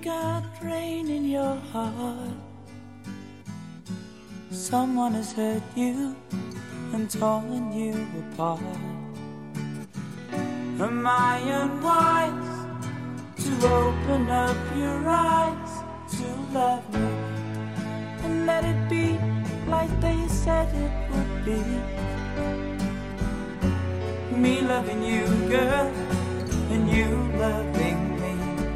got rain in your heart, someone has hurt you and torn you apart. Am I unwise to open up your eyes to love me and let it be like they said it would be? Me loving you, girl, and you loving me.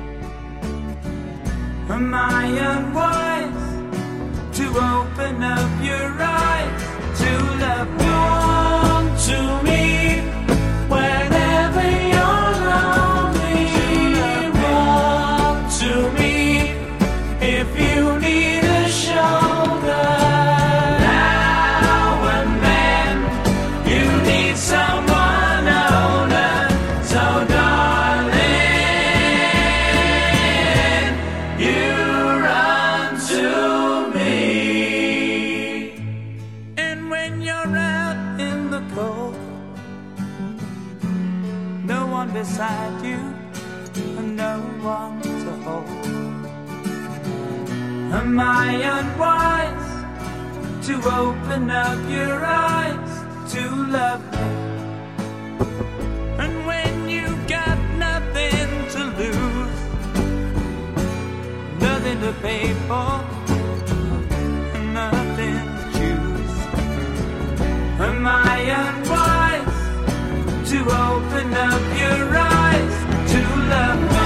Am I unwise to open up your eyes to love me? Come to me whenever you're lonely. Run to me if you need a shoulder. Now and then you need someone older. So darling, you run to me. And when you're out in the cold, no one beside you and no one to hold. Am I unwise to open up your eyes to love me? And when you got nothing to lose, nothing to pay for, and nothing to choose, am I unwise to open up your eyes to love me?